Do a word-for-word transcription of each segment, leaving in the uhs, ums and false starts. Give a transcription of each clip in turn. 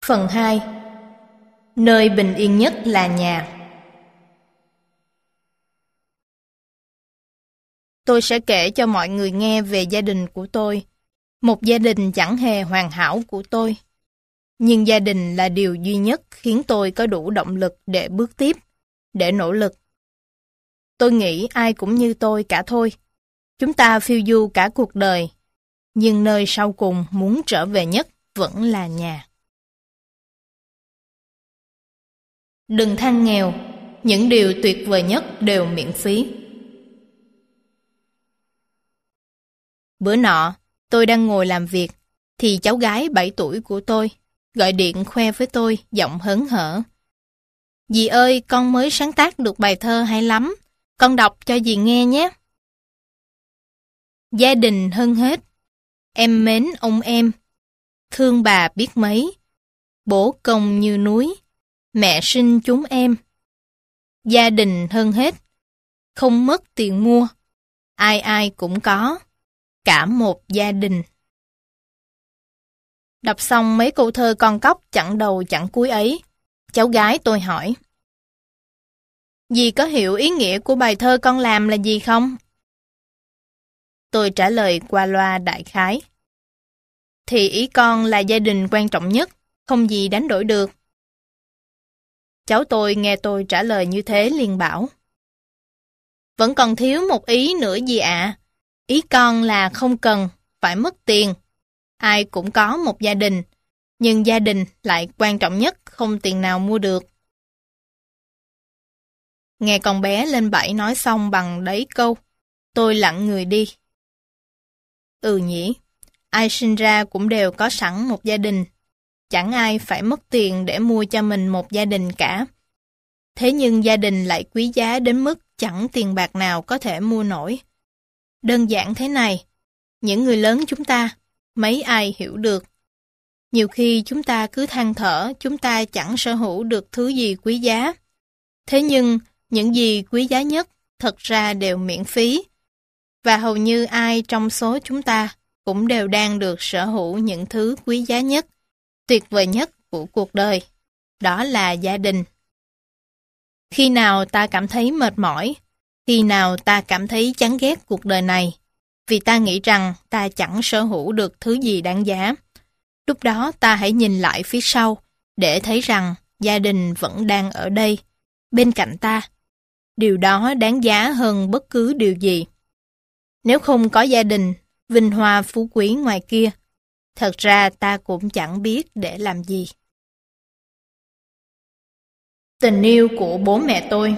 Phần hai. Nơi bình yên nhất là nhà. Tôi sẽ kể cho mọi người nghe về gia đình của tôi. Một gia đình chẳng hề hoàn hảo của tôi. Nhưng gia đình là điều duy nhất khiến tôi có đủ động lực để bước tiếp, để nỗ lực. Tôi nghĩ ai cũng như tôi cả thôi. Chúng ta phiêu du cả cuộc đời, nhưng nơi sau cùng muốn trở về nhất vẫn là nhà. Đừng than nghèo, những điều tuyệt vời nhất đều miễn phí. Bữa nọ, tôi đang ngồi làm việc, thì cháu gái bảy tuổi của tôi gọi điện khoe với tôi giọng hớn hở. Dì ơi, con mới sáng tác được bài thơ hay lắm, con đọc cho dì nghe nhé. Gia đình hơn hết, em mến ông em, thương bà biết mấy, bố công như núi, mẹ sinh chúng em. Gia đình hơn hết, không mất tiền mua, ai ai cũng có, cả một gia đình. Đọc xong mấy câu thơ con cóc chẳng đầu chẳng cuối ấy, cháu gái tôi hỏi: Dì có hiểu ý nghĩa của bài thơ con làm là gì không? Tôi trả lời qua loa đại khái. Thì ý con là gia đình quan trọng nhất, không gì đánh đổi được. Cháu tôi nghe tôi trả lời như thế liền bảo: Vẫn còn thiếu một ý nữa gì ạ. Ý con là không cần phải mất tiền. Ai cũng có một gia đình, nhưng gia đình lại quan trọng nhất, không tiền nào mua được. Nghe con bé lên bảy nói xong bằng đấy câu, tôi lặng người đi. Ừ nhỉ, ai sinh ra cũng đều có sẵn một gia đình. Chẳng ai phải mất tiền để mua cho mình một gia đình cả. Thế nhưng gia đình lại quý giá đến mức chẳng tiền bạc nào có thể mua nổi. Đơn giản thế này, những người lớn chúng ta, mấy ai hiểu được. Nhiều khi chúng ta cứ than thở chúng ta chẳng sở hữu được thứ gì quý giá. Thế nhưng, những gì quý giá nhất thật ra đều miễn phí. Và hầu như ai trong số chúng ta cũng đều đang được sở hữu những thứ quý giá nhất, tuyệt vời nhất của cuộc đời. Đó là gia đình. Khi nào ta cảm thấy mệt mỏi, khi nào ta cảm thấy chán ghét cuộc đời này, vì ta nghĩ rằng ta chẳng sở hữu được thứ gì đáng giá, lúc đó ta hãy nhìn lại phía sau để thấy rằng gia đình vẫn đang ở đây, bên cạnh ta. Điều đó đáng giá hơn bất cứ điều gì. Nếu không có gia đình, vinh hoa phú quý ngoài kia, thật ra ta cũng chẳng biết để làm gì. Tình yêu của bố mẹ tôi.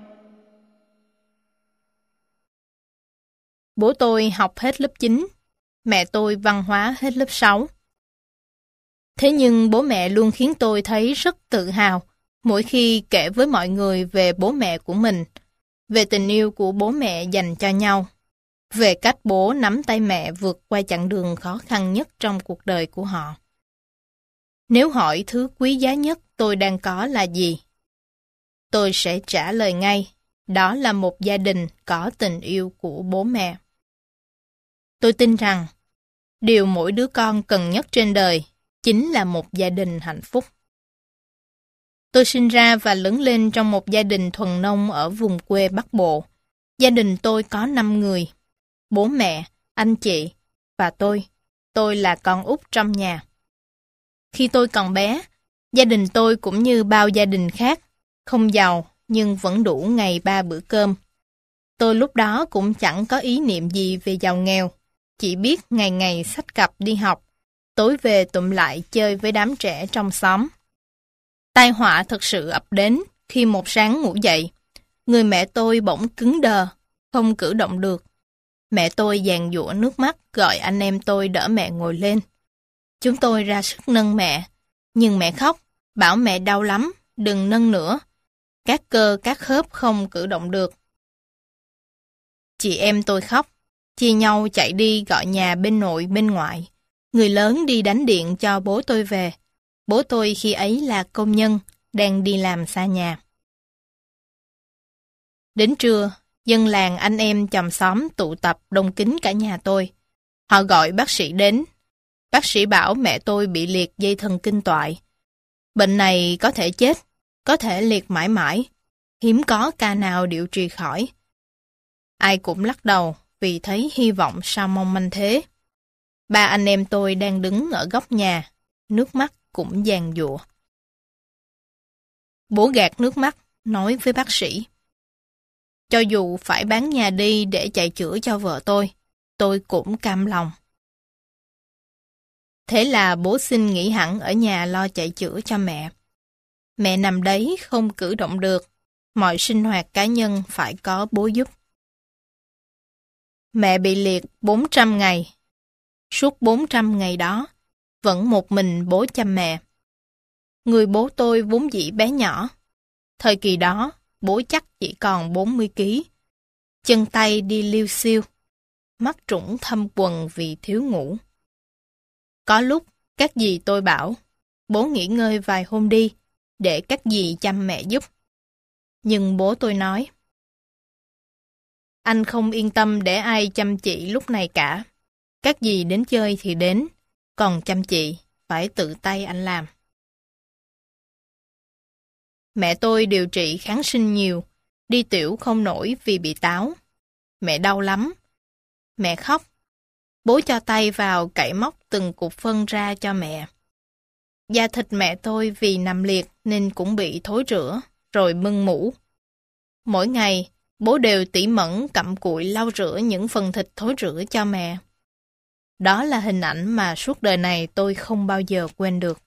Bố tôi học hết lớp chín, mẹ tôi văn hóa hết lớp sáu. Thế nhưng bố mẹ luôn khiến tôi thấy rất tự hào mỗi khi kể với mọi người về bố mẹ của mình, về tình yêu của bố mẹ dành cho nhau, về cách bố nắm tay mẹ vượt qua chặng đường khó khăn nhất trong cuộc đời của họ. Nếu hỏi thứ quý giá nhất tôi đang có là gì, tôi sẽ trả lời ngay, đó là một gia đình có tình yêu của bố mẹ. Tôi tin rằng, điều mỗi đứa con cần nhất trên đời chính là một gia đình hạnh phúc. Tôi sinh ra và lớn lên trong một gia đình thuần nông ở vùng quê Bắc Bộ. Gia đình tôi có năm người, bố mẹ, anh chị và tôi. Tôi là con út trong nhà. Khi tôi còn bé, gia đình tôi cũng như bao gia đình khác, không giàu nhưng vẫn đủ ngày ba bữa cơm. Tôi lúc đó cũng chẳng có ý niệm gì về giàu nghèo, chỉ biết ngày ngày xách cặp đi học, tối về tụm lại chơi với đám trẻ trong xóm. Tai họa thật sự ập đến khi một sáng ngủ dậy, người mẹ tôi bỗng cứng đờ, không cử động được. Mẹ tôi giàn giụa nước mắt gọi anh em tôi đỡ mẹ ngồi lên. Chúng tôi ra sức nâng mẹ, nhưng mẹ khóc, bảo mẹ đau lắm, đừng nâng nữa. Các cơ các khớp không cử động được. Chị em tôi khóc, chia nhau chạy đi gọi nhà bên nội bên ngoại. Người lớn đi đánh điện cho bố tôi về. Bố tôi khi ấy là công nhân, đang đi làm xa nhà. Đến trưa, dân làng anh em chòm xóm tụ tập đông kín cả nhà tôi. Họ gọi bác sĩ đến. Bác sĩ bảo mẹ tôi bị liệt dây thần kinh toại, Bệnh này có thể chết, có thể liệt mãi mãi, hiếm có ca nào điều trị khỏi. Ai cũng lắc đầu vì thấy hy vọng sao mong manh thế. Ba anh em tôi đang đứng ở góc nhà, nước mắt cũng giàn giụa. Bố gạt nước mắt, nói với bác sĩ: cho dù phải bán nhà đi để chạy chữa cho vợ tôi, tôi cũng cam lòng. Thế là bố xin nghỉ hẳn ở nhà lo chạy chữa cho mẹ. Mẹ nằm đấy không cử động được, mọi sinh hoạt cá nhân phải có bố giúp. Mẹ bị liệt bốn trăm ngày. Suốt bốn trăm ngày đó, vẫn một mình bố chăm mẹ. Người bố tôi vốn dĩ bé nhỏ. Thời kỳ đó, bố chắc chỉ còn bốn mươi ki lô gam. Chân tay đi liu xiu, mắt trũng thâm quầng vì thiếu ngủ. Có lúc, các dì tôi bảo, bố nghỉ ngơi vài hôm đi, để các dì chăm mẹ giúp. Nhưng bố tôi nói, anh không yên tâm để ai chăm chị lúc này cả. Các dì đến chơi thì đến, còn chăm chị, phải tự tay anh làm. Mẹ tôi điều trị kháng sinh nhiều, đi tiểu không nổi vì bị táo. Mẹ đau lắm. Mẹ khóc. Bố cho tay vào cạy móc từng cục phân ra cho mẹ. Da thịt mẹ tôi vì nằm liệt nên cũng bị thối rữa, rồi mưng mủ. Mỗi ngày, bố đều tỉ mẩn cặm cụi lau rửa những phần thịt thối rữa cho mẹ. Đó là hình ảnh mà suốt đời này tôi không bao giờ quên được.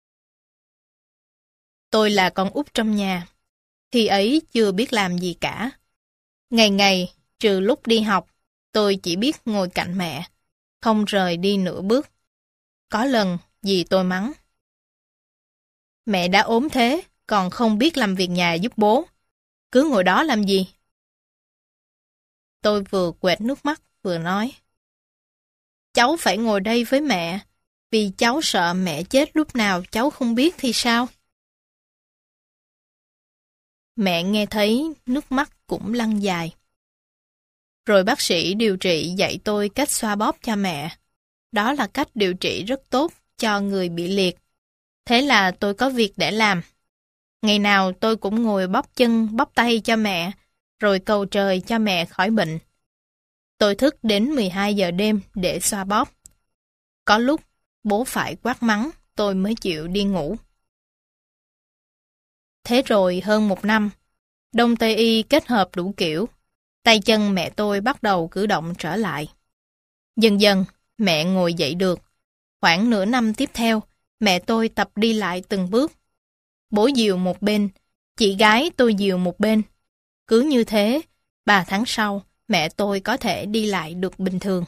Tôi là con út trong nhà. Khi ấy chưa biết làm gì cả. Ngày ngày, trừ lúc đi học, tôi chỉ biết ngồi cạnh mẹ, không rời đi nửa bước. Có lần, dì tôi mắng: mẹ đã ốm thế, còn không biết làm việc nhà giúp bố. Cứ ngồi đó làm gì? Tôi vừa quẹt nước mắt, vừa nói: cháu phải ngồi đây với mẹ, vì cháu sợ mẹ chết lúc nào cháu không biết thì sao? Mẹ nghe thấy, nước mắt cũng lăn dài. Rồi bác sĩ điều trị dạy tôi cách xoa bóp cho mẹ. Đó là cách điều trị rất tốt cho người bị liệt. Thế là tôi có việc để làm. Ngày nào tôi cũng ngồi bóp chân, bóp tay cho mẹ, rồi cầu trời cho mẹ khỏi bệnh. Tôi thức đến mười hai giờ đêm để xoa bóp. Có lúc, bố phải quát mắng, tôi mới chịu đi ngủ. Thế rồi hơn một năm, Đông Tây Y kết hợp đủ kiểu, tay chân mẹ tôi bắt đầu cử động trở lại. Dần dần, mẹ ngồi dậy được. Khoảng nửa năm tiếp theo, mẹ tôi tập đi lại từng bước. Bố dìu một bên, chị gái tôi dìu một bên. Cứ như thế, ba tháng sau, mẹ tôi có thể đi lại được bình thường.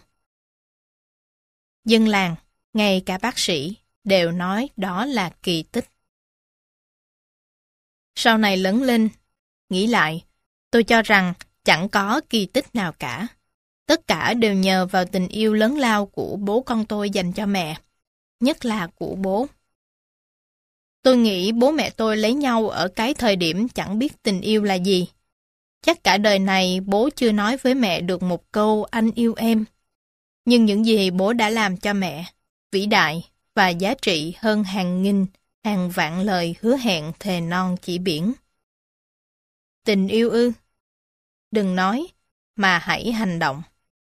Dân làng, ngay cả bác sĩ, đều nói đó là kỳ tích. Sau này lớn lên, nghĩ lại, tôi cho rằng chẳng có kỳ tích nào cả. Tất cả đều nhờ vào tình yêu lớn lao của bố con tôi dành cho mẹ, nhất là của bố. Tôi nghĩ bố mẹ tôi lấy nhau ở cái thời điểm chẳng biết tình yêu là gì. Chắc cả đời này bố chưa nói với mẹ được một câu anh yêu em. Nhưng những gì bố đã làm cho mẹ, vĩ đại và giá trị hơn hàng nghìn, hàng vạn lời hứa hẹn thề non chỉ biển. Tình yêu ư? Đừng nói, mà hãy hành động.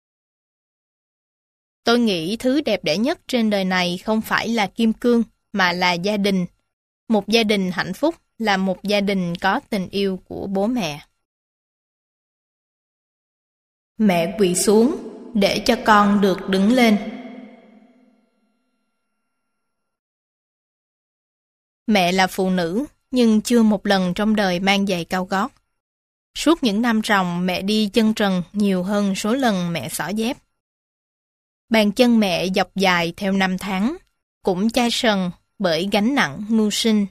Tôi nghĩ thứ đẹp đẽ nhất trên đời này không phải là kim cương, mà là gia đình. Một gia đình hạnh phúc là một gia đình có tình yêu của bố mẹ. Mẹ quỳ xuống để cho con được đứng lên. Mẹ là phụ nữ, nhưng chưa một lần trong đời mang giày cao gót. Suốt những năm ròng mẹ đi chân trần nhiều hơn số lần mẹ xỏ dép. Bàn chân mẹ dọc dài theo năm tháng, cũng chai sần bởi gánh nặng mưu sinh.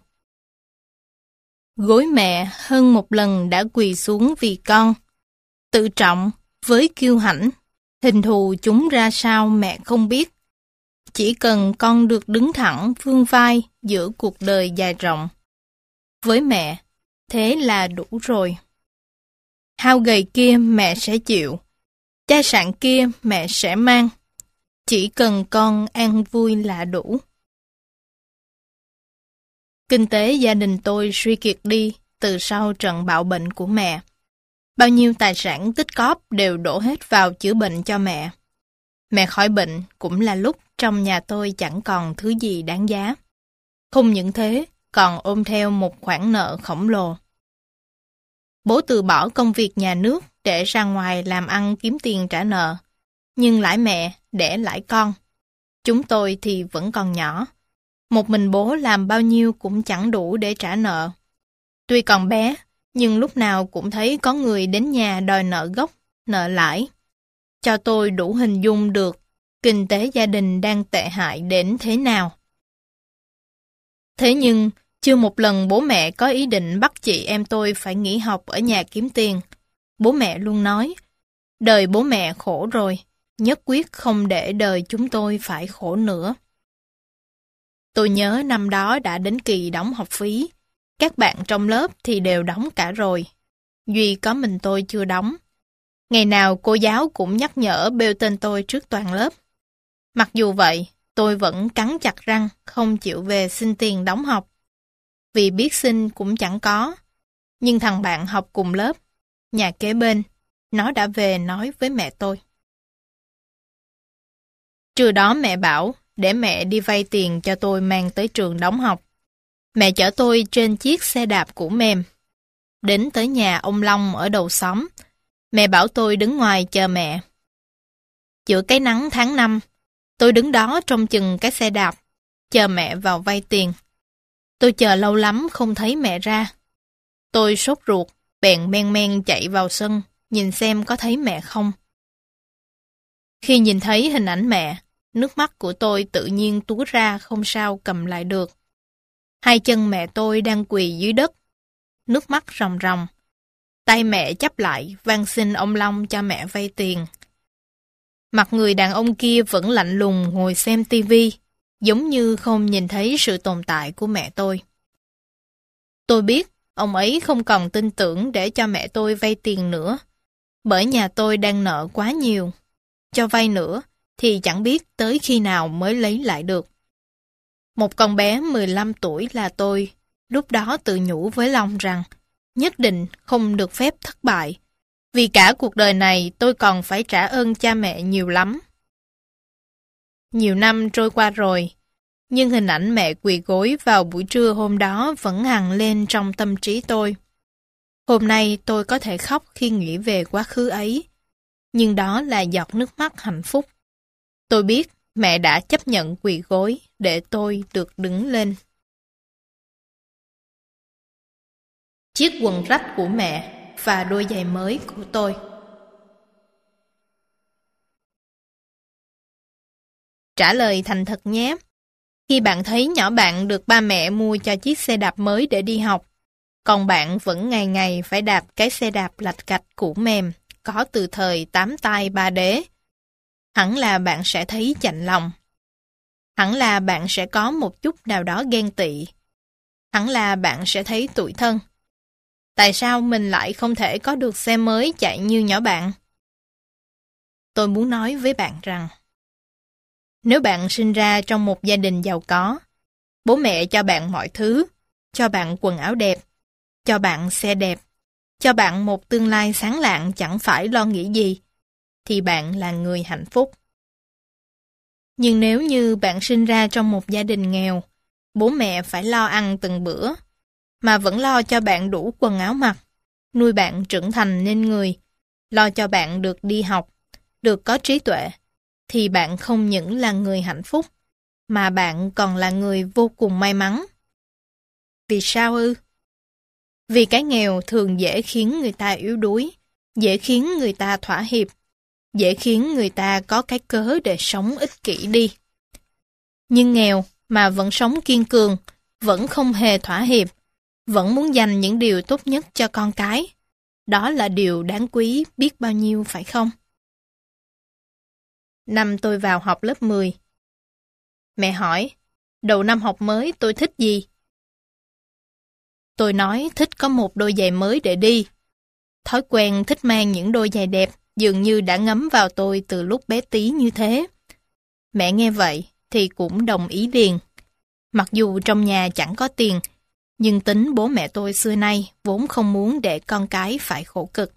Gối mẹ hơn một lần đã quỳ xuống vì con. Tự trọng với kiêu hãnh, hình thù chúng ra sao mẹ không biết. Chỉ cần con được đứng thẳng vươn vai giữa cuộc đời dài rộng. Với mẹ, thế là đủ rồi. Hao gầy kia mẹ sẽ chịu, chai sạn kia mẹ sẽ mang. Chỉ cần con an vui là đủ. Kinh tế gia đình tôi suy kiệt đi từ sau trận bạo bệnh của mẹ. Bao nhiêu tài sản tích cóp đều đổ hết vào chữa bệnh cho mẹ. Mẹ khỏi bệnh cũng là lúc trong nhà tôi chẳng còn thứ gì đáng giá. Không những thế, còn ôm theo một khoản nợ khổng lồ. Bố từ bỏ công việc nhà nước để ra ngoài làm ăn kiếm tiền trả nợ. Nhưng lãi mẹ, đẻ lãi con. Chúng tôi thì vẫn còn nhỏ. Một mình bố làm bao nhiêu cũng chẳng đủ để trả nợ. Tuy còn bé, nhưng lúc nào cũng thấy có người đến nhà đòi nợ gốc, nợ lãi. Cho tôi đủ hình dung được kinh tế gia đình đang tệ hại đến thế nào. Thế nhưng, chưa một lần bố mẹ có ý định bắt chị em tôi phải nghỉ học ở nhà kiếm tiền. Bố mẹ luôn nói, đời bố mẹ khổ rồi, nhất quyết không để đời chúng tôi phải khổ nữa. Tôi nhớ năm đó đã đến kỳ đóng học phí. Các bạn trong lớp thì đều đóng cả rồi. Duy có mình tôi chưa đóng. Ngày nào cô giáo cũng nhắc nhở bêu tên tôi trước toàn lớp. Mặc dù vậy, tôi vẫn cắn chặt răng không chịu về xin tiền đóng học. Vì biết xin cũng chẳng có. Nhưng thằng bạn học cùng lớp, nhà kế bên, nó đã về nói với mẹ tôi. Trưa đó mẹ bảo để mẹ đi vay tiền cho tôi mang tới trường đóng học. Mẹ chở tôi trên chiếc xe đạp cũ mềm. Đến tới nhà ông Long ở đầu xóm. Mẹ bảo tôi đứng ngoài chờ mẹ. Giữa cái nắng tháng năm, tôi đứng đó trông chừng cái xe đạp, chờ mẹ vào vay tiền. Tôi chờ lâu lắm không thấy mẹ ra. Tôi sốt ruột, bèn men men chạy vào sân, nhìn xem có thấy mẹ không. Khi nhìn thấy hình ảnh mẹ, nước mắt của tôi tự nhiên túa ra không sao cầm lại được. Hai chân mẹ tôi đang quỳ dưới đất, nước mắt ròng ròng. Tay mẹ chắp lại van xin ông Long cho mẹ vay tiền. Mặt người đàn ông kia vẫn lạnh lùng ngồi xem tivi, giống như không nhìn thấy sự tồn tại của mẹ tôi. Tôi biết ông ấy không còn tin tưởng để cho mẹ tôi vay tiền nữa, bởi nhà tôi đang nợ quá nhiều. Cho vay nữa thì chẳng biết tới khi nào mới lấy lại được. Một con bé mười lăm tuổi là tôi, lúc đó tự nhủ với lòng rằng nhất định không được phép thất bại, vì cả cuộc đời này tôi còn phải trả ơn cha mẹ nhiều lắm. Nhiều năm trôi qua rồi, nhưng hình ảnh mẹ quỳ gối vào buổi trưa hôm đó vẫn hằn lên trong tâm trí tôi. Hôm nay tôi có thể khóc khi nghĩ về quá khứ ấy, nhưng đó là giọt nước mắt hạnh phúc. Tôi biết mẹ đã chấp nhận quỳ gối để tôi được đứng lên. Chiếc quần rách của mẹ và đôi giày mới của tôi. Trả lời thành thật nhé. Khi bạn thấy nhỏ bạn được ba mẹ mua cho chiếc xe đạp mới để đi học, còn bạn vẫn ngày ngày phải đạp cái xe đạp lạch cạch cũ mềm, có từ thời tám tay ba đế, hẳn là bạn sẽ thấy chạnh lòng. Hẳn là bạn sẽ có một chút nào đó ghen tị. Hẳn là bạn sẽ thấy tủi thân. Tại sao mình lại không thể có được xe mới chạy như nhỏ bạn? Tôi muốn nói với bạn rằng, nếu bạn sinh ra trong một gia đình giàu có, bố mẹ cho bạn mọi thứ, cho bạn quần áo đẹp, cho bạn xe đẹp, cho bạn một tương lai sáng lạng chẳng phải lo nghĩ gì, thì bạn là người hạnh phúc. Nhưng nếu như bạn sinh ra trong một gia đình nghèo, bố mẹ phải lo ăn từng bữa, mà vẫn lo cho bạn đủ quần áo mặc, nuôi bạn trưởng thành nên người, lo cho bạn được đi học, được có trí tuệ, thì bạn không những là người hạnh phúc, mà bạn còn là người vô cùng may mắn. Vì sao ư? Vì cái nghèo thường dễ khiến người ta yếu đuối, dễ khiến người ta thỏa hiệp, dễ khiến người ta có cái cớ để sống ích kỷ đi. Nhưng nghèo mà vẫn sống kiên cường, vẫn không hề thỏa hiệp, vẫn muốn dành những điều tốt nhất cho con cái. Đó là điều đáng quý biết bao nhiêu phải không? Năm tôi vào học lớp mười. Mẹ hỏi, đầu năm học mới tôi thích gì? Tôi nói thích có một đôi giày mới để đi. Thói quen thích mang những đôi giày đẹp dường như đã ngấm vào tôi từ lúc bé tí như thế. Mẹ nghe vậy thì cũng đồng ý liền. Mặc dù trong nhà chẳng có tiền, Nhưng tính bố mẹ tôi xưa nay vốn không muốn để con cái phải khổ cực.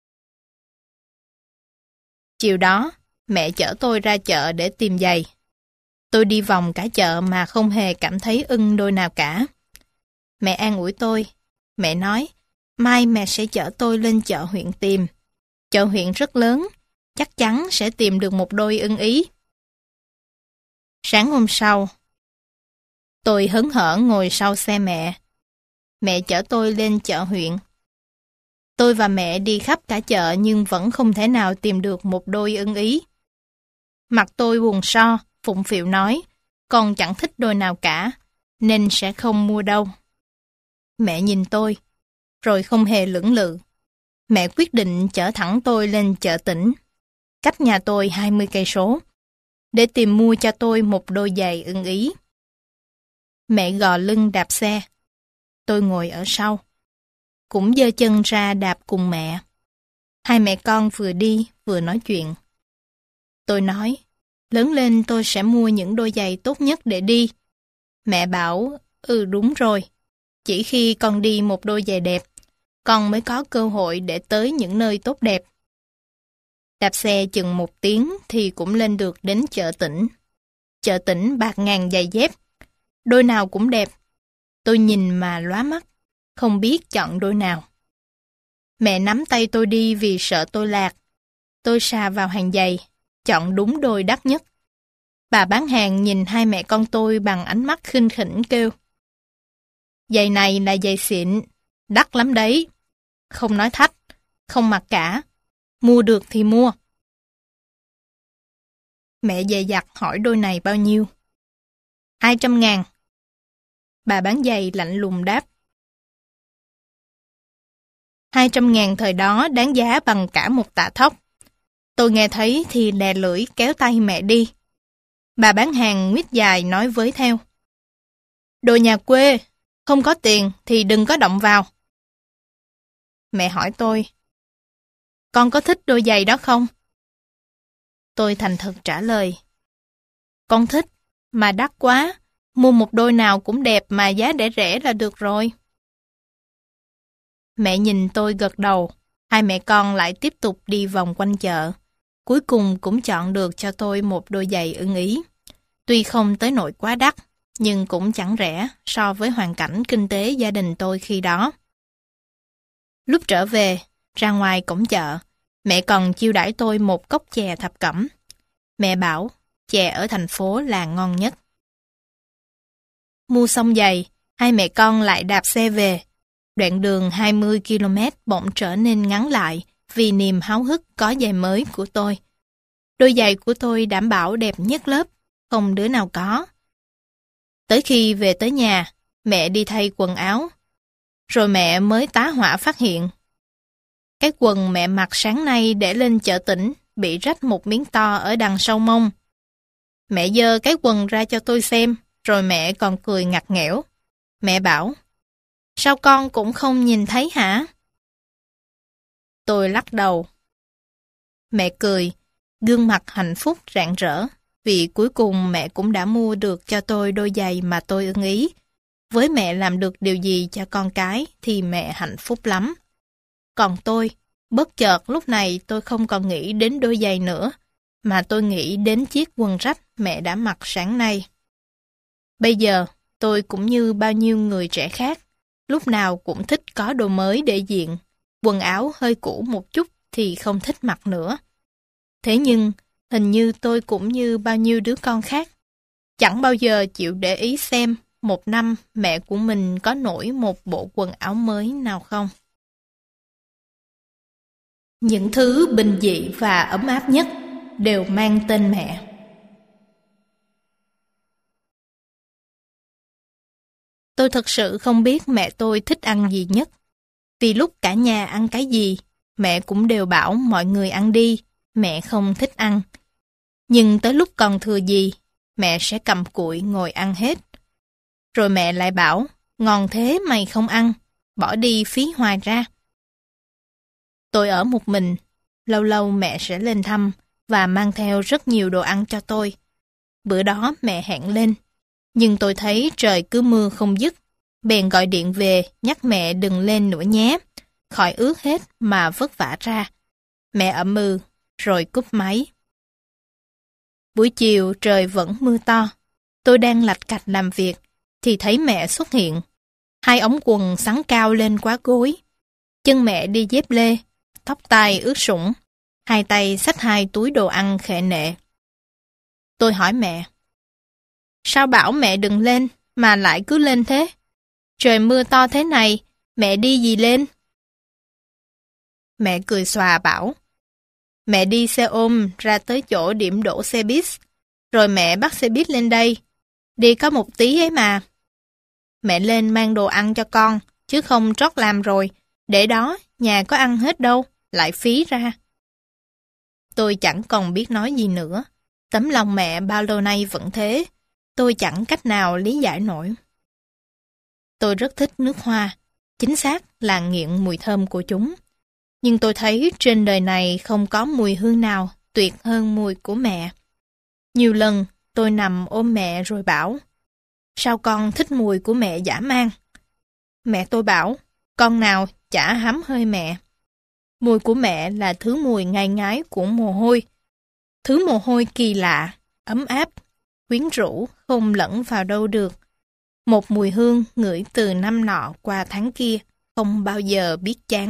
Chiều đó, mẹ chở tôi ra chợ để tìm giày. Tôi đi vòng cả chợ mà không hề cảm thấy ưng đôi nào cả. Mẹ an ủi tôi. Mẹ nói, mai mẹ sẽ chở tôi lên chợ huyện tìm. Chợ huyện rất lớn, chắc chắn sẽ tìm được một đôi ưng ý. Sáng hôm sau, tôi hớn hở ngồi sau xe mẹ. Mẹ chở tôi lên chợ huyện. Tôi và mẹ đi khắp cả chợ nhưng vẫn không thể nào tìm được một đôi ưng ý. Mặt tôi buồn so, phụng phịu nói, con chẳng thích đôi nào cả, nên sẽ không mua đâu. Mẹ nhìn tôi, rồi không hề lưỡng lự. Mẹ quyết định chở thẳng tôi lên chợ tỉnh, cách nhà tôi hai mươi cây số, để tìm mua cho tôi một đôi giày ưng ý. Mẹ gò lưng đạp xe. Tôi ngồi ở sau, cũng giơ chân ra đạp cùng mẹ. Hai mẹ con vừa đi vừa nói chuyện. Tôi nói, lớn lên tôi sẽ mua những đôi giày tốt nhất để đi. Mẹ bảo, ừ đúng rồi, chỉ khi con đi một đôi giày đẹp, con mới có cơ hội để tới những nơi tốt đẹp. Đạp xe chừng một tiếng thì cũng lên được đến chợ tỉnh. Chợ tỉnh bạt ngàn giày dép, đôi nào cũng đẹp. Tôi nhìn mà lóa mắt, không biết chọn đôi nào. Mẹ nắm tay tôi đi vì sợ tôi lạc. Tôi sà vào hàng giày, chọn đúng đôi đắt nhất. Bà bán hàng nhìn hai mẹ con tôi bằng ánh mắt khinh khỉnh kêu. Giày này là giày xịn, đắt lắm đấy. Không nói thách, không mặc cả. Mua được thì mua. Mẹ dè dặt hỏi đôi này bao nhiêu. Hai trăm ngàn. Bà bán giày lạnh lùng đáp. Hai trăm ngàn thời đó đáng giá bằng cả một tạ thóc. Tôi nghe thấy thì lè lưỡi kéo tay mẹ đi. Bà bán hàng nguyết dài nói với theo. Đồ nhà quê, không có tiền thì đừng có động vào. Mẹ hỏi tôi. Con có thích đôi giày đó không? Tôi thành thật trả lời. Con thích, mà đắt quá. Mua một đôi nào cũng đẹp mà giá để rẻ là được rồi. Mẹ nhìn tôi gật đầu. Hai mẹ con lại tiếp tục đi vòng quanh chợ. Cuối cùng cũng chọn được cho tôi một đôi giày ưng ý. Tuy không tới nỗi quá đắt, nhưng cũng chẳng rẻ so với hoàn cảnh kinh tế gia đình tôi khi đó. Lúc trở về, ra ngoài cổng chợ, mẹ còn chiêu đãi tôi một cốc chè thập cẩm. Mẹ bảo, chè ở thành phố là ngon nhất. Mua xong giày, hai mẹ con lại đạp xe về. Đoạn đường hai mươi ki lô mét bỗng trở nên ngắn lại vì niềm háo hức có giày mới của tôi. Đôi giày của tôi đảm bảo đẹp nhất lớp, không đứa nào có. Tới khi về tới nhà, mẹ đi thay quần áo. Rồi mẹ mới tá hỏa phát hiện. Cái quần mẹ mặc sáng nay để lên chợ tỉnh bị rách một miếng to ở đằng sau mông. Mẹ giơ cái quần ra cho tôi xem, rồi mẹ còn cười ngặt nghẽo. Mẹ bảo, sao con cũng không nhìn thấy hả? Tôi lắc đầu. Mẹ cười, gương mặt hạnh phúc rạng rỡ, vì cuối cùng mẹ cũng đã mua được cho tôi đôi giày mà tôi ưng ý. Với mẹ làm được điều gì cho con cái thì mẹ hạnh phúc lắm. Còn tôi, bất chợt lúc này tôi không còn nghĩ đến đôi giày nữa, mà tôi nghĩ đến chiếc quần rách mẹ đã mặc sáng nay. Bây giờ, tôi cũng như bao nhiêu người trẻ khác, lúc nào cũng thích có đồ mới để diện, quần áo hơi cũ một chút thì không thích mặc nữa. Thế nhưng, hình như tôi cũng như bao nhiêu đứa con khác, chẳng bao giờ chịu để ý xem một năm mẹ của mình có nổi một bộ quần áo mới nào không. Những thứ bình dị và ấm áp nhất đều mang tên mẹ. Tôi thật sự không biết mẹ tôi thích ăn gì nhất. Vì lúc cả nhà ăn cái gì, mẹ cũng đều bảo mọi người ăn đi, mẹ không thích ăn. Nhưng tới lúc còn thừa gì, mẹ sẽ cầm cụi ngồi ăn hết. Rồi mẹ lại bảo, ngon thế mày không ăn, bỏ đi phí hoài ra. Tôi ở một mình, lâu lâu mẹ sẽ lên thăm và mang theo rất nhiều đồ ăn cho tôi. Bữa đó mẹ hẹn lên, nhưng tôi thấy trời cứ mưa không dứt. bèn gọi điện về nhắc mẹ đừng lên nữa nhé, khỏi ướt hết mà vất vả ra. Mẹ ậm ừ, rồi cúp máy. Buổi chiều trời vẫn mưa to. Tôi đang lạch cạch làm việc, thì thấy mẹ xuất hiện. Hai ống quần xắn cao lên quá gối. Chân mẹ đi dép lê, tóc tai ướt sũng. Hai tay xách hai túi đồ ăn khệ nệ. Tôi hỏi mẹ. Sao bảo mẹ đừng lên, mà lại cứ lên thế? Trời mưa to thế này, mẹ đi gì lên? Mẹ cười xòa bảo. Mẹ đi xe ôm ra tới chỗ điểm đổ xe buýt, rồi mẹ bắt xe buýt lên đây. Đi có một tí ấy mà. Mẹ lên mang đồ ăn cho con, chứ không trót làm rồi. Để đó, nhà có ăn hết đâu, lại phí ra. Tôi chẳng còn biết nói gì nữa. Tấm lòng mẹ bao lâu nay vẫn thế. Tôi chẳng cách nào lý giải nổi. Tôi rất thích nước hoa. Chính xác là nghiện mùi thơm của chúng. Nhưng tôi thấy trên đời này không có mùi hương nào tuyệt hơn mùi của mẹ. Nhiều lần tôi nằm ôm mẹ rồi bảo, sao con thích mùi của mẹ dã man? Mẹ tôi bảo, con nào chả hắm hơi mẹ. Mùi của mẹ là thứ mùi ngai ngái của mồ hôi. Thứ mồ hôi kỳ lạ, ấm áp, quyến rũ, không lẫn vào đâu được. Một mùi hương ngửi từ năm nọ qua tháng kia, không bao giờ biết chán.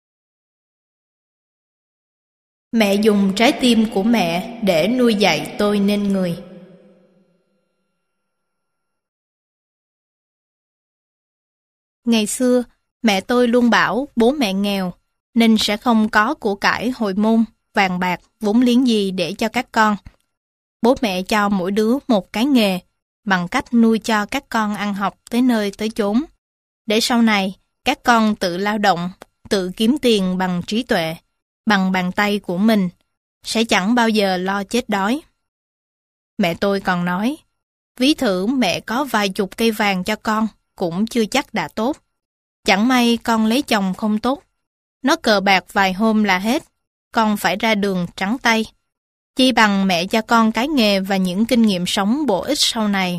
Mẹ dùng trái tim của mẹ để nuôi dạy tôi nên người. Ngày xưa, mẹ tôi luôn bảo bố mẹ nghèo, nên sẽ không có của cải hồi môn, vàng bạc, vốn liếng gì để cho các con. Bố mẹ cho mỗi đứa một cái nghề, bằng cách nuôi cho các con ăn học tới nơi tới chốn. Để sau này, các con tự lao động, tự kiếm tiền bằng trí tuệ, bằng bàn tay của mình, sẽ chẳng bao giờ lo chết đói. Mẹ tôi còn nói, ví thử mẹ có vài chục cây vàng cho con, cũng chưa chắc đã tốt. Chẳng may con lấy chồng không tốt, nó cờ bạc vài hôm là hết, con phải ra đường trắng tay. Chi bằng mẹ cho con cái nghề và những kinh nghiệm sống bổ ích sau này.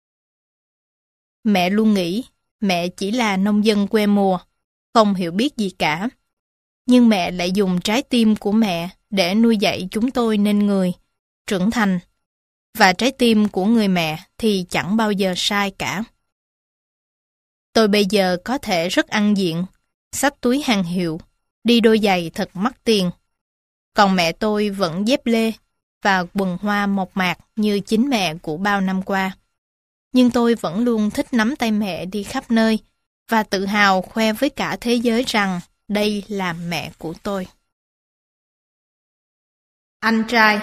Mẹ luôn nghĩ mẹ chỉ là nông dân quê mùa, không hiểu biết gì cả. Nhưng mẹ lại dùng trái tim của mẹ để nuôi dạy chúng tôi nên người, trưởng thành. Và trái tim của người mẹ thì chẳng bao giờ sai cả. Tôi bây giờ có thể rất ăn diện, xách túi hàng hiệu, đi đôi giày thật mắc tiền. Còn mẹ tôi vẫn dép lê và quần hoa mộc mạc như chính mẹ của bao năm qua. Nhưng tôi vẫn luôn thích nắm tay mẹ đi khắp nơi và tự hào khoe với cả thế giới rằng đây là mẹ của tôi. Anh trai.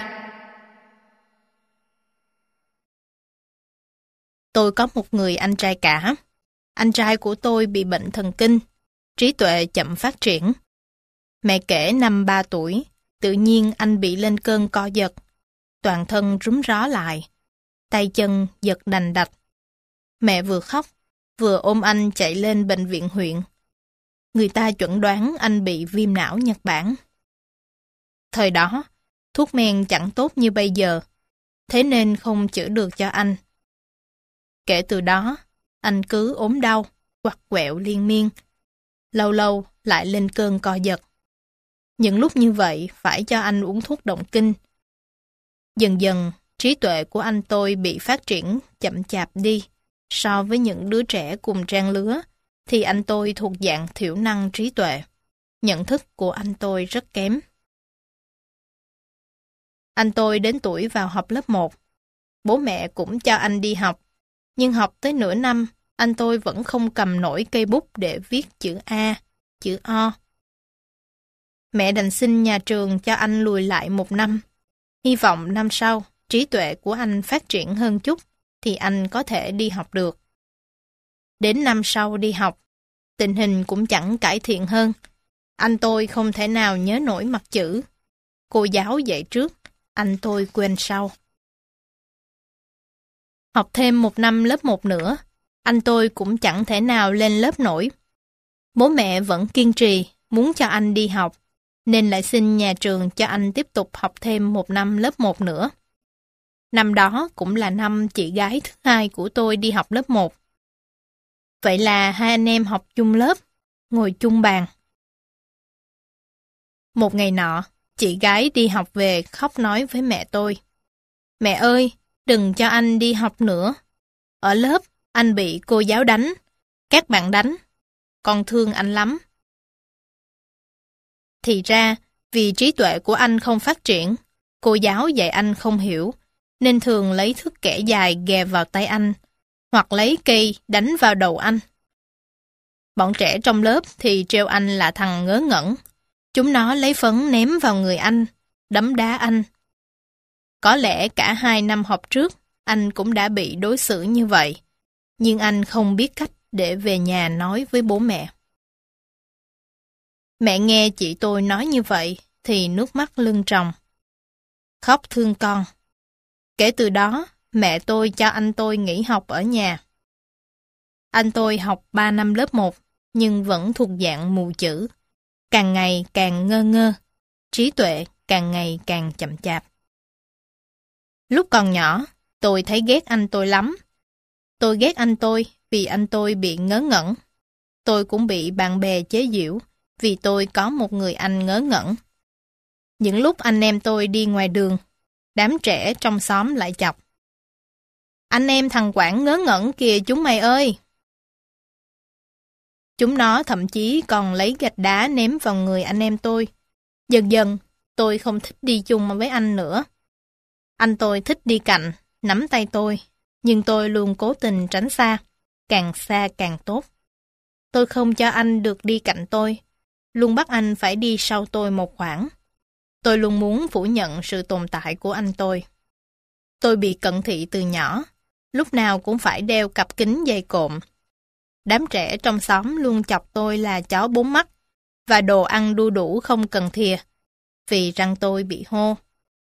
Tôi có một người anh trai cả. Anh trai của tôi bị bệnh thần kinh, trí tuệ chậm phát triển. Mẹ kể năm ba tuổi, tự nhiên anh bị lên cơn co giật, toàn thân rúm ró lại, tay chân giật đành đạch. Mẹ vừa khóc, vừa ôm anh chạy lên bệnh viện huyện. Người ta chẩn đoán anh bị viêm não Nhật Bản. Thời đó, thuốc men chẳng tốt như bây giờ, thế nên không chữa được cho anh. Kể từ đó, anh cứ ốm đau, quặt quẹo liên miên. Lâu lâu lại lên cơn co giật. Những lúc như vậy phải cho anh uống thuốc động kinh. Dần dần, trí tuệ của anh tôi bị phát triển chậm chạp đi. So với những đứa trẻ cùng trang lứa, thì anh tôi thuộc dạng thiểu năng trí tuệ. Nhận thức của anh tôi rất kém. Anh tôi đến tuổi vào học lớp một. Bố mẹ cũng cho anh đi học. Nhưng học tới nửa năm, anh tôi vẫn không cầm nổi cây bút để viết chữ A, chữ O. Mẹ đành xin nhà trường cho anh lùi lại một năm. Hy vọng năm sau, trí tuệ của anh phát triển hơn chút, thì anh có thể đi học được. Đến năm sau đi học, tình hình cũng chẳng cải thiện hơn. Anh tôi không thể nào nhớ nổi mặt chữ. Cô giáo dạy trước, anh tôi quên sau. Học thêm một năm lớp một nữa, anh tôi cũng chẳng thể nào lên lớp nổi. Bố mẹ vẫn kiên trì muốn cho anh đi học, nên lại xin nhà trường cho anh tiếp tục học thêm một năm lớp một nữa. Năm đó cũng là năm chị gái thứ hai của tôi đi học lớp một. Vậy là hai anh em học chung lớp, ngồi chung bàn. Một ngày nọ, chị gái đi học về khóc nói với mẹ tôi. Mẹ ơi, đừng cho anh đi học nữa. Ở lớp, anh bị cô giáo đánh, các bạn đánh. Con thương anh lắm. Thì ra, vì trí tuệ của anh không phát triển, cô giáo dạy anh không hiểu, nên thường lấy thước kẻ dài ghè vào tay anh, hoặc lấy cây đánh vào đầu anh. Bọn trẻ trong lớp thì trêu anh là thằng ngớ ngẩn. Chúng nó lấy phấn ném vào người anh, đấm đá anh. Có lẽ cả hai năm học trước, anh cũng đã bị đối xử như vậy, nhưng anh không biết cách để về nhà nói với bố mẹ. Mẹ nghe chị tôi nói như vậy thì nước mắt lưng tròng. Khóc thương con. Kể từ đó, mẹ tôi cho anh tôi nghỉ học ở nhà. Anh tôi học ba năm lớp một, nhưng vẫn thuộc dạng mù chữ. Càng ngày càng ngơ ngơ, trí tuệ càng ngày càng chậm chạp. Lúc còn nhỏ, tôi thấy ghét anh tôi lắm. Tôi ghét anh tôi vì anh tôi bị ngớ ngẩn. Tôi cũng bị bạn bè chế giễu vì tôi có một người anh ngớ ngẩn. Những lúc anh em tôi đi ngoài đường, đám trẻ trong xóm lại chọc. Anh em thằng Quảng ngớ ngẩn kìa chúng mày ơi! Chúng nó thậm chí còn lấy gạch đá ném vào người anh em tôi. Dần dần, tôi không thích đi chung với anh nữa. Anh tôi thích đi cạnh, nắm tay tôi, nhưng tôi luôn cố tình tránh xa, càng xa càng tốt. Tôi không cho anh được đi cạnh tôi, luôn bắt anh phải đi sau tôi một khoảng. Tôi luôn muốn phủ nhận sự tồn tại của anh tôi. Tôi bị cận thị từ nhỏ, lúc nào cũng phải đeo cặp kính dày cộm. Đám trẻ trong xóm luôn chọc tôi là chó bốn mắt và đồ ăn đu đủ không cần thìa, vì răng tôi bị hô.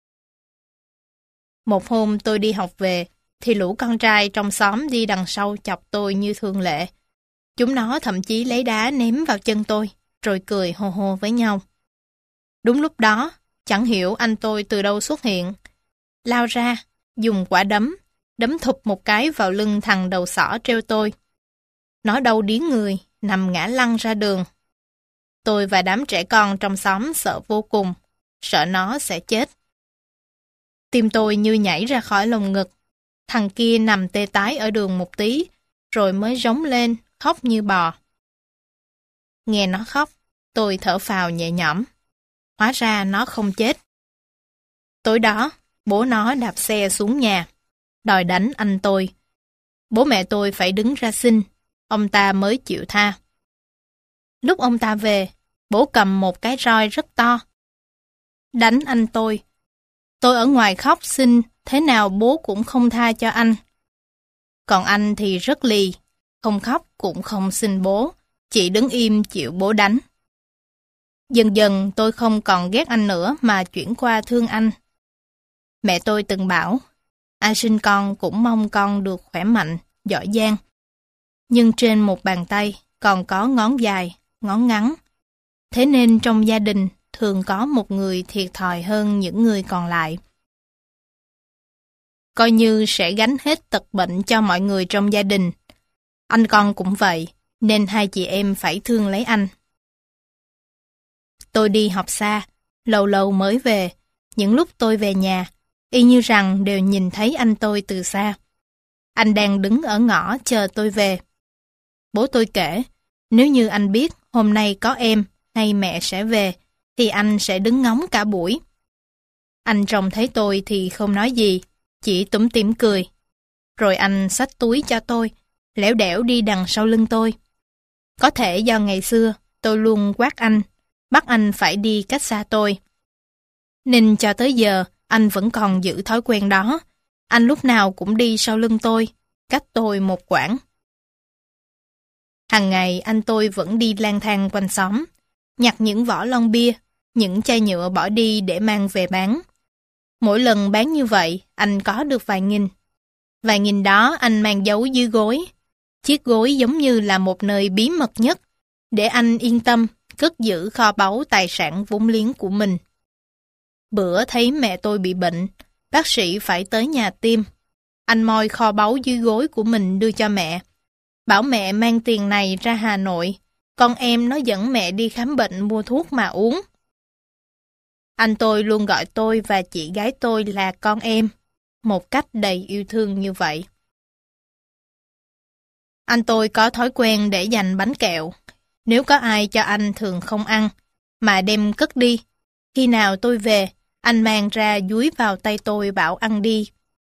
Một hôm tôi đi học về, thì lũ con trai trong xóm đi đằng sau chọc tôi như thường lệ. Chúng nó thậm chí lấy đá ném vào chân tôi, rồi cười hô hô với nhau. Đúng lúc đó, chẳng hiểu anh tôi từ đâu xuất hiện. Lao ra, dùng quả đấm, đấm thụp một cái vào lưng thằng đầu sỏ trêu tôi. Nó đau điếng người, nằm ngã lăn ra đường. Tôi và đám trẻ con trong xóm sợ vô cùng, sợ nó sẽ chết. Tim tôi như nhảy ra khỏi lồng ngực. Thằng kia nằm tê tái ở đường một tí, rồi mới rống lên, khóc như bò. Nghe nó khóc, tôi thở phào nhẹ nhõm. Hóa ra nó không chết. Tối đó, bố nó đạp xe xuống nhà, đòi đánh anh tôi. Bố mẹ tôi phải đứng ra xin, ông ta mới chịu tha. Lúc ông ta về, bố cầm một cái roi rất to. Đánh anh tôi. Tôi ở ngoài khóc xin, thế nào bố cũng không tha cho anh. Còn anh thì rất lì, không khóc cũng không xin bố, chỉ đứng im chịu bố đánh. Dần dần tôi không còn ghét anh nữa mà chuyển qua thương anh. Mẹ tôi từng bảo, ai sinh con cũng mong con được khỏe mạnh, giỏi giang. Nhưng trên một bàn tay còn có ngón dài, ngón ngắn. Thế nên trong gia đình thường có một người thiệt thòi hơn những người còn lại. Coi như sẽ gánh hết tật bệnh cho mọi người trong gia đình. Anh con cũng vậy, nên hai chị em phải thương lấy anh. Tôi đi học xa, lâu lâu mới về. Những lúc tôi về nhà, y như rằng đều nhìn thấy anh tôi từ xa. Anh đang đứng ở ngõ chờ tôi về. Bố tôi kể, nếu như anh biết hôm nay có em hay mẹ sẽ về, thì anh sẽ đứng ngóng cả buổi. Anh trông thấy tôi thì không nói gì, chỉ túm tỉm cười. Rồi anh xách túi cho tôi, lẻo đẻo đi đằng sau lưng tôi. Có thể do ngày xưa tôi luôn quát anh, bắt anh phải đi cách xa tôi. Nên cho tới giờ anh vẫn còn giữ thói quen đó. Anh lúc nào cũng đi sau lưng tôi, cách tôi một quãng. Hàng ngày anh tôi vẫn đi lang thang quanh xóm, nhặt những vỏ lon bia, những chai nhựa bỏ đi để mang về bán. Mỗi lần bán như vậy, anh có được vài nghìn. Vài nghìn đó anh mang giấu dưới gối. Chiếc gối giống như là một nơi bí mật nhất, để anh yên tâm cất giữ kho báu tài sản vốn liếng của mình. Bữa thấy mẹ tôi bị bệnh, bác sĩ phải tới nhà tiêm. Anh moi kho báu dưới gối của mình đưa cho mẹ. bảo mẹ mang tiền này ra Hà Nội, con em nó dẫn mẹ đi khám bệnh mua thuốc mà uống. Anh tôi luôn gọi tôi và chị gái tôi là con em, một cách đầy yêu thương như vậy. Anh tôi có thói quen để dành bánh kẹo. Nếu có ai cho anh thường không ăn, mà đem cất đi. Khi nào tôi về, anh mang ra dúi vào tay tôi bảo ăn đi.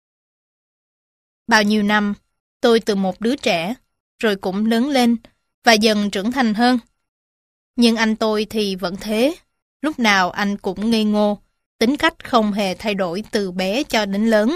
Bao nhiêu năm, tôi từ một đứa trẻ, rồi cũng lớn lên, và dần trưởng thành hơn. Nhưng anh tôi thì vẫn thế, lúc nào anh cũng ngây ngô, tính cách không hề thay đổi từ bé cho đến lớn.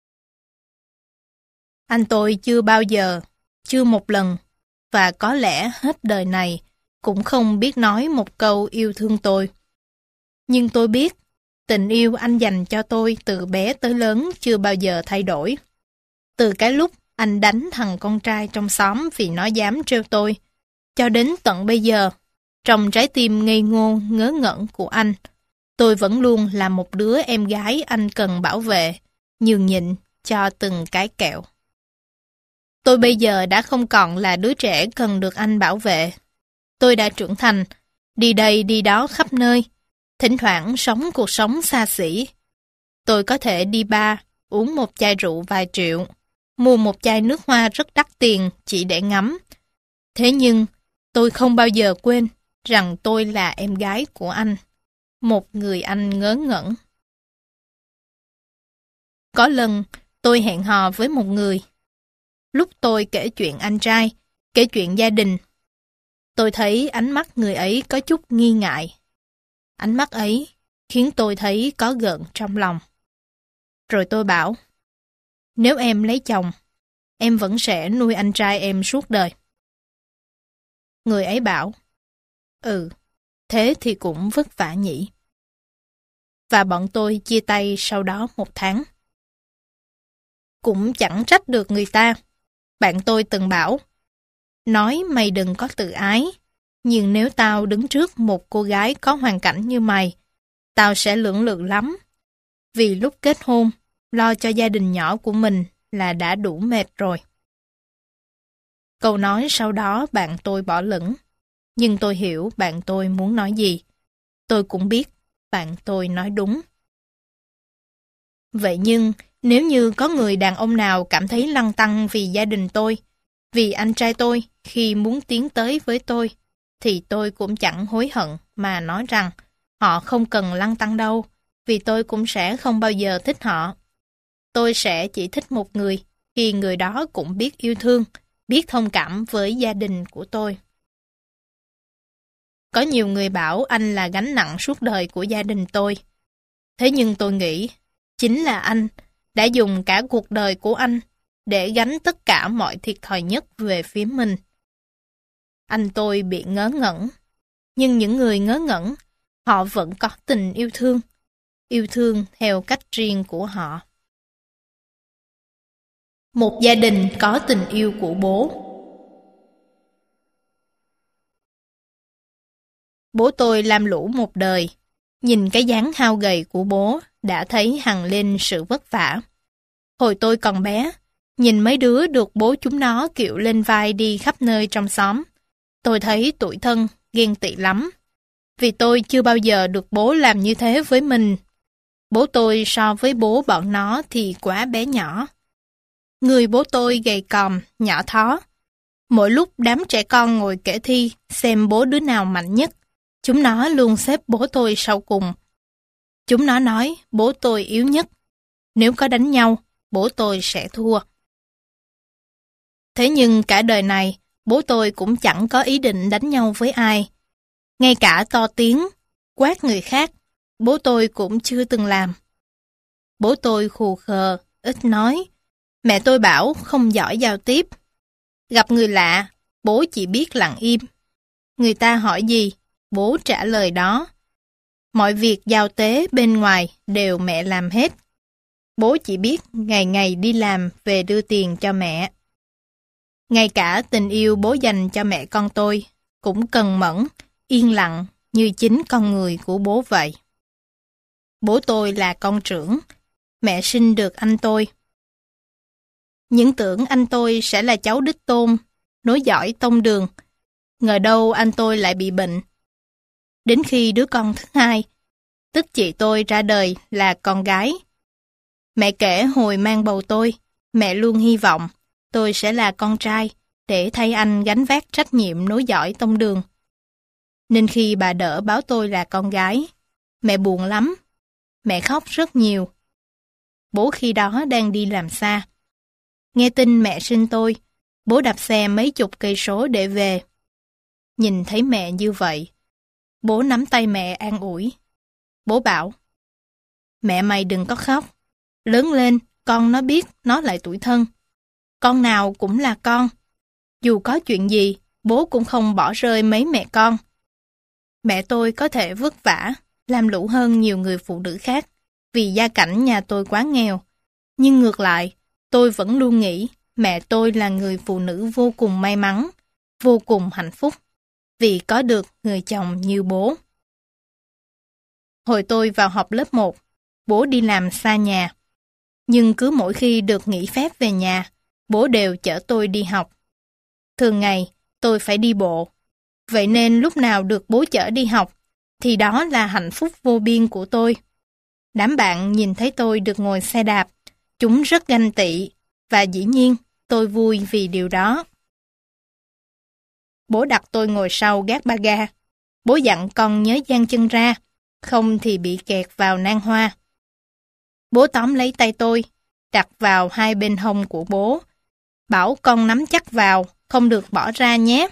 Anh tôi chưa bao giờ, chưa một lần, và có lẽ hết đời này cũng không biết nói một câu yêu thương tôi. Nhưng tôi biết, tình yêu anh dành cho tôi từ bé tới lớn chưa bao giờ thay đổi. Từ cái lúc anh đánh thằng con trai trong xóm vì nó dám trêu tôi, cho đến tận bây giờ, trong trái tim ngây ngô ngớ ngẩn của anh, tôi vẫn luôn là một đứa em gái anh cần bảo vệ, nhường nhịn cho từng cái kẹo. Tôi bây giờ đã không còn là đứa trẻ cần được anh bảo vệ. Tôi đã trưởng thành, đi đây đi đó khắp nơi, thỉnh thoảng sống cuộc sống xa xỉ. Tôi có thể đi bar, uống một chai rượu vài triệu, mua một chai nước hoa rất đắt tiền chỉ để ngắm. Thế nhưng, tôi không bao giờ quên rằng tôi là em gái của anh, một người anh ngớ ngẩn. Có lần, tôi hẹn hò với một người. Lúc tôi kể chuyện anh trai, kể chuyện gia đình, tôi thấy ánh mắt người ấy có chút nghi ngại. Ánh mắt ấy khiến tôi thấy có gợn trong lòng. Rồi tôi bảo, nếu em lấy chồng, em vẫn sẽ nuôi anh trai em suốt đời. Người ấy bảo, ừ, thế thì cũng vất vả nhỉ. Và bọn tôi chia tay sau đó một tháng. Cũng chẳng trách được người ta. Bạn tôi từng bảo, nói mày đừng có tự ái, nhưng nếu tao đứng trước một cô gái có hoàn cảnh như mày, tao sẽ lưỡng lự lắm. Vì lúc kết hôn, lo cho gia đình nhỏ của mình là đã đủ mệt rồi. Câu nói sau đó bạn tôi bỏ lửng, nhưng tôi hiểu bạn tôi muốn nói gì. Tôi cũng biết bạn tôi nói đúng. Vậy nhưng, nếu như có người đàn ông nào cảm thấy lăn tăn vì gia đình tôi, vì anh trai tôi khi muốn tiến tới với tôi, thì tôi cũng chẳng hối hận mà nói rằng họ không cần lăn tăn đâu, vì tôi cũng sẽ không bao giờ thích họ. Tôi sẽ chỉ thích một người khi người đó cũng biết yêu thương, biết thông cảm với gia đình của tôi. Có nhiều người bảo anh là gánh nặng suốt đời của gia đình tôi. Thế nhưng tôi nghĩ, chính là anh đã dùng cả cuộc đời của anh để gánh tất cả mọi thiệt thòi nhất về phía mình. Anh tôi bị ngớ ngẩn, nhưng những người ngớ ngẩn, họ vẫn có tình yêu thương, yêu thương theo cách riêng của họ. Một gia đình có tình yêu của bố. Bố tôi lam lũ một đời, nhìn cái dáng hao gầy của bố đã thấy hằn lên sự vất vả. Hồi tôi còn bé, nhìn mấy đứa được bố chúng nó kiệu lên vai đi khắp nơi trong xóm, tôi thấy tủi thân, ghen tị lắm. Vì tôi chưa bao giờ được bố làm như thế với mình. Bố tôi so với bố bọn nó thì quá bé nhỏ. Người bố tôi gầy còm, nhỏ thó. Mỗi lúc đám trẻ con ngồi kể thi xem bố đứa nào mạnh nhất, chúng nó luôn xếp bố tôi sau cùng. Chúng nó nói bố tôi yếu nhất. Nếu có đánh nhau, bố tôi sẽ thua. Thế nhưng cả đời này, bố tôi cũng chẳng có ý định đánh nhau với ai. Ngay cả to tiếng, quát người khác, bố tôi cũng chưa từng làm. Bố tôi khù khờ, ít nói. Mẹ tôi bảo không giỏi giao tiếp. Gặp người lạ, bố chỉ biết lặng im. Người ta hỏi gì, bố trả lời đó. Mọi việc giao tế bên ngoài đều mẹ làm hết. Bố chỉ biết ngày ngày đi làm về đưa tiền cho mẹ. Ngay cả tình yêu bố dành cho mẹ con tôi cũng cần mẫn, yên lặng như chính con người của bố vậy. Bố tôi là con trưởng, mẹ sinh được anh tôi. Những tưởng anh tôi sẽ là cháu đích tôn, nối dõi tông đường. Ngờ đâu anh tôi lại bị bệnh. Đến khi đứa con thứ hai, tức chị tôi ra đời là con gái. Mẹ kể hồi mang bầu tôi, mẹ luôn hy vọng tôi sẽ là con trai để thay anh gánh vác trách nhiệm nối dõi tông đường. Nên khi bà đỡ báo tôi là con gái, mẹ buồn lắm. Mẹ khóc rất nhiều. Bố khi đó đang đi làm xa. Nghe tin mẹ sinh tôi, bố đạp xe mấy chục cây số để về. Nhìn thấy mẹ như vậy, bố nắm tay mẹ an ủi. Bố bảo, mẹ mày đừng có khóc. Lớn lên, con nó biết nó lại tủi thân. Con nào cũng là con. Dù có chuyện gì, bố cũng không bỏ rơi mấy mẹ con. Mẹ tôi có thể vất vả, làm lũ hơn nhiều người phụ nữ khác, vì gia cảnh nhà tôi quá nghèo. Nhưng ngược lại, tôi vẫn luôn nghĩ mẹ tôi là người phụ nữ vô cùng may mắn, vô cùng hạnh phúc, vì có được người chồng như bố. Hồi tôi vào học lớp một, bố đi làm xa nhà. Nhưng cứ mỗi khi được nghỉ phép về nhà, bố đều chở tôi đi học. Thường ngày, tôi phải đi bộ. Vậy nên lúc nào được bố chở đi học, thì đó là hạnh phúc vô biên của tôi. Đám bạn nhìn thấy tôi được ngồi xe đạp, chúng rất ganh tị, và dĩ nhiên tôi vui vì điều đó. Bố đặt tôi ngồi sau gác ba ga. Bố dặn con nhớ dang chân ra, không thì bị kẹt vào nang hoa. Bố tóm lấy tay tôi, đặt vào hai bên hông của bố, bảo con nắm chắc vào, không được bỏ ra nhé.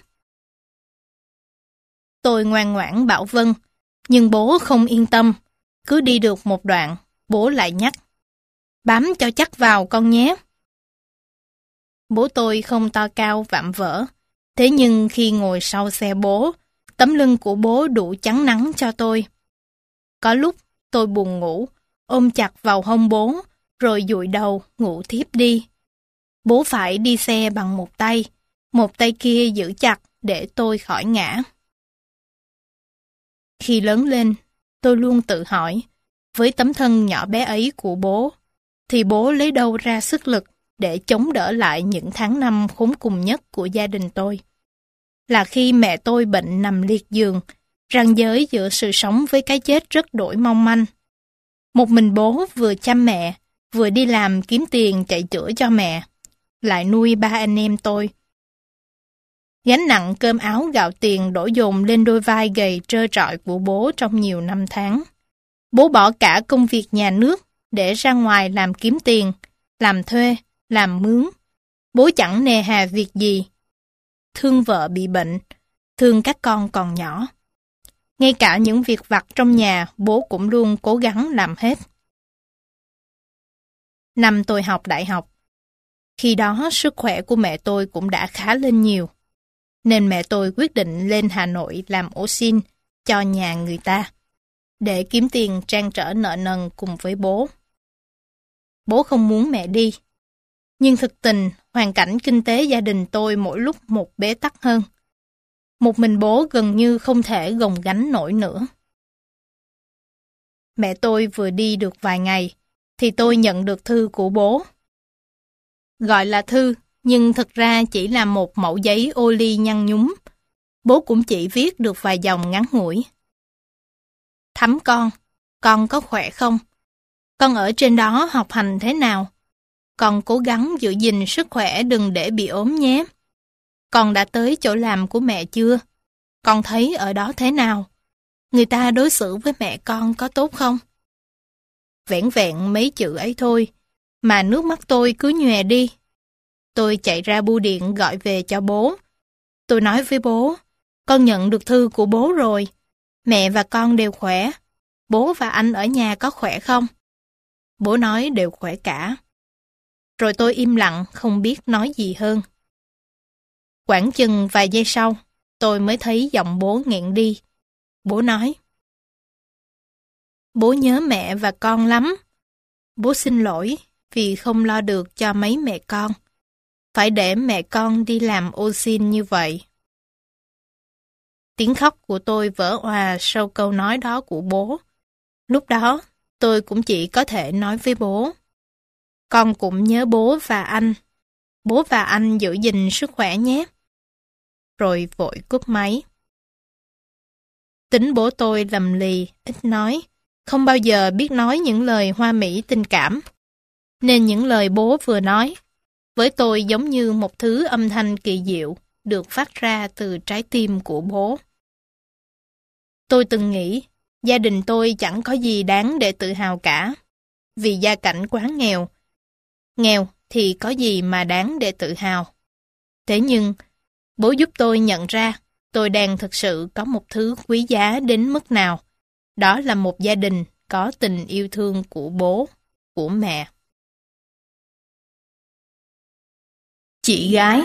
Tôi ngoan ngoãn bảo vâng, nhưng bố không yên tâm. Cứ đi được một đoạn, bố lại nhắc. Bám cho chắc vào con nhé. Bố tôi không to cao vạm vỡ, thế nhưng khi ngồi sau xe bố, tấm lưng của bố đủ chắn nắng cho tôi. Có lúc tôi buồn ngủ, ôm chặt vào hông bố, rồi dụi đầu ngủ thiếp đi. Bố phải đi xe bằng một tay, một tay kia giữ chặt để tôi khỏi ngã. Khi lớn lên, tôi luôn tự hỏi, với tấm thân nhỏ bé ấy của bố, thì bố lấy đâu ra sức lực để chống đỡ lại những tháng năm khốn cùng nhất của gia đình tôi. Là khi mẹ tôi bệnh nằm liệt giường, ranh giới giữa sự sống với cái chết rất đổi mong manh. Một mình bố vừa chăm mẹ, vừa đi làm kiếm tiền chạy chữa cho mẹ, lại nuôi ba anh em tôi. Gánh nặng cơm áo gạo tiền đổ dồn lên đôi vai gầy trơ trọi của bố trong nhiều năm tháng. Bố bỏ cả công việc nhà nước để ra ngoài làm kiếm tiền, làm thuê, làm mướn. Bố chẳng nề hà việc gì. Thương vợ bị bệnh, thương các con còn nhỏ. Ngay cả những việc vặt trong nhà, bố cũng luôn cố gắng làm hết. Năm tôi học đại học, khi đó sức khỏe của mẹ tôi cũng đã khá lên nhiều, nên mẹ tôi quyết định lên Hà Nội làm ô sin cho nhà người ta, để kiếm tiền trang trở nợ nần cùng với bố. Bố không muốn mẹ đi, nhưng thực tình hoàn cảnh kinh tế gia đình tôi mỗi lúc một bế tắc hơn. Một mình bố gần như không thể gồng gánh nổi nữa. Mẹ tôi vừa đi được vài ngày, thì tôi nhận được thư của bố. Gọi là thư, nhưng thực ra chỉ là một mẩu giấy ô ly nhăn nhúm. Bố cũng chỉ viết được vài dòng ngắn ngủi. Thắm con, con có khỏe không? Con ở trên đó học hành thế nào? Con cố gắng giữ gìn sức khỏe đừng để bị ốm nhé. Con đã tới chỗ làm của mẹ chưa? Con thấy ở đó thế nào? Người ta đối xử với mẹ con có tốt không? Vẻn vẹn mấy chữ ấy thôi, mà nước mắt tôi cứ nhòe đi. Tôi chạy ra bưu điện gọi về cho bố. Tôi nói với bố, con nhận được thư của bố rồi. Mẹ và con đều khỏe. Bố và anh ở nhà có khỏe không? Bố nói đều khỏe cả. Rồi tôi im lặng không biết nói gì hơn. Khoảng chừng vài giây sau, tôi mới thấy giọng bố nghẹn đi. Bố nói, bố nhớ mẹ và con lắm. Bố xin lỗi vì không lo được cho mấy mẹ con. Phải để mẹ con đi làm ô sin như vậy. Tiếng khóc của tôi vỡ òa sau câu nói đó của bố. Lúc đó, tôi cũng chỉ có thể nói với bố. Con cũng nhớ bố và anh. Bố và anh giữ gìn sức khỏe nhé. rồi vội cúp máy. Tính bố tôi lầm lì, ít nói, không bao giờ biết nói những lời hoa mỹ tình cảm. Nên những lời bố vừa nói, với tôi giống như một thứ âm thanh kỳ diệu được phát ra từ trái tim của bố. Tôi từng nghĩ, gia đình tôi chẳng có gì đáng để tự hào cả, vì gia cảnh quá nghèo. Nghèo thì có gì mà đáng để tự hào. Thế nhưng, bố giúp tôi nhận ra tôi đang thực sự có một thứ quý giá đến mức nào. Đó là một gia đình có tình yêu thương của bố, của mẹ. Chị gái.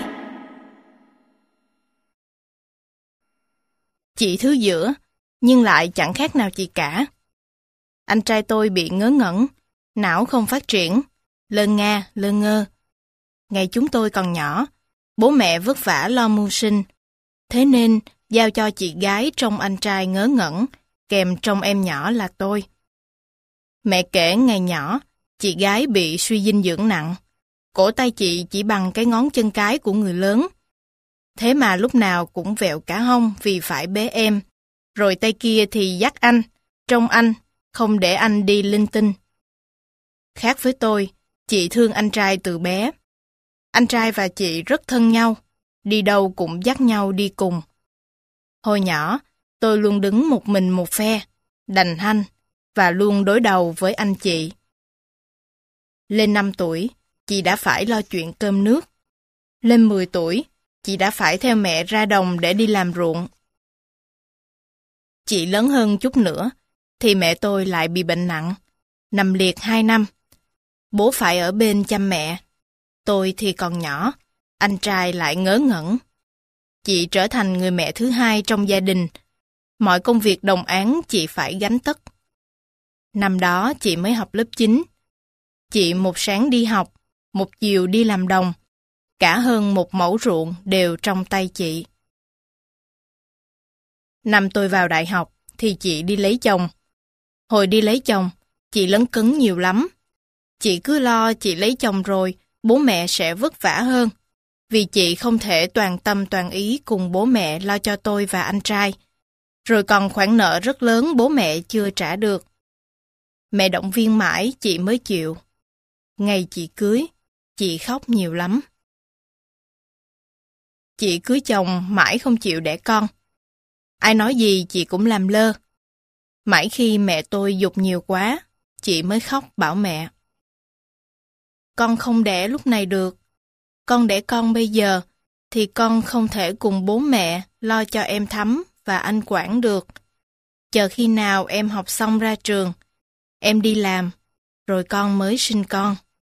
Chị thứ giữa, nhưng lại chẳng khác nào chị cả. Anh trai tôi bị ngớ ngẩn, não không phát triển, lơ nga, lơ ngơ. Ngày chúng tôi còn nhỏ, bố mẹ vất vả lo mưu sinh, thế nên giao cho chị gái trông anh trai ngớ ngẩn, kèm trông em nhỏ là tôi. Mẹ kể ngày nhỏ, chị gái bị suy dinh dưỡng nặng, cổ tay chị chỉ bằng cái ngón chân cái của người lớn. Thế mà lúc nào cũng vẹo cả hông vì phải bế em, rồi tay kia thì dắt anh, trông anh, không để anh đi linh tinh. Khác với tôi, chị thương anh trai từ bé. Anh trai và chị rất thân nhau, đi đâu cũng dắt nhau đi cùng. Hồi nhỏ, tôi luôn đứng một mình một phe, đành hanh, và luôn đối đầu với anh chị. Lên năm tuổi, chị đã phải lo chuyện cơm nước. Lên mười tuổi, chị đã phải theo mẹ ra đồng để đi làm ruộng. Chị lớn hơn chút nữa, thì mẹ tôi lại bị bệnh nặng, nằm liệt hai năm. Bố phải ở bên chăm mẹ. Tôi thì còn nhỏ, anh trai lại ngớ ngẩn. Chị trở thành người mẹ thứ hai trong gia đình. Mọi công việc đồng áng chị phải gánh tất. Năm đó chị mới học lớp chín. Chị một sáng đi học, một chiều đi làm đồng. Cả hơn một mẫu ruộng đều trong tay chị. Năm tôi vào đại học thì chị đi lấy chồng. Hồi đi lấy chồng, chị lấn cấn nhiều lắm. Chị cứ lo chị lấy chồng rồi, bố mẹ sẽ vất vả hơn. Vì chị không thể toàn tâm toàn ý cùng bố mẹ lo cho tôi và anh trai. Rồi còn khoản nợ rất lớn bố mẹ chưa trả được. Mẹ động viên mãi chị mới chịu. Ngày chị cưới, chị khóc nhiều lắm. Chị cưới chồng mãi không chịu đẻ con. Ai nói gì chị cũng làm lơ. Mãi khi mẹ tôi giục nhiều quá, chị mới khóc bảo mẹ. Con không đẻ lúc này được. Con đẻ con bây giờ, thì con không thể cùng bố mẹ lo cho em Thắm và anh Quảng được. Chờ khi nào em học xong ra trường, em đi làm, rồi con mới sinh con.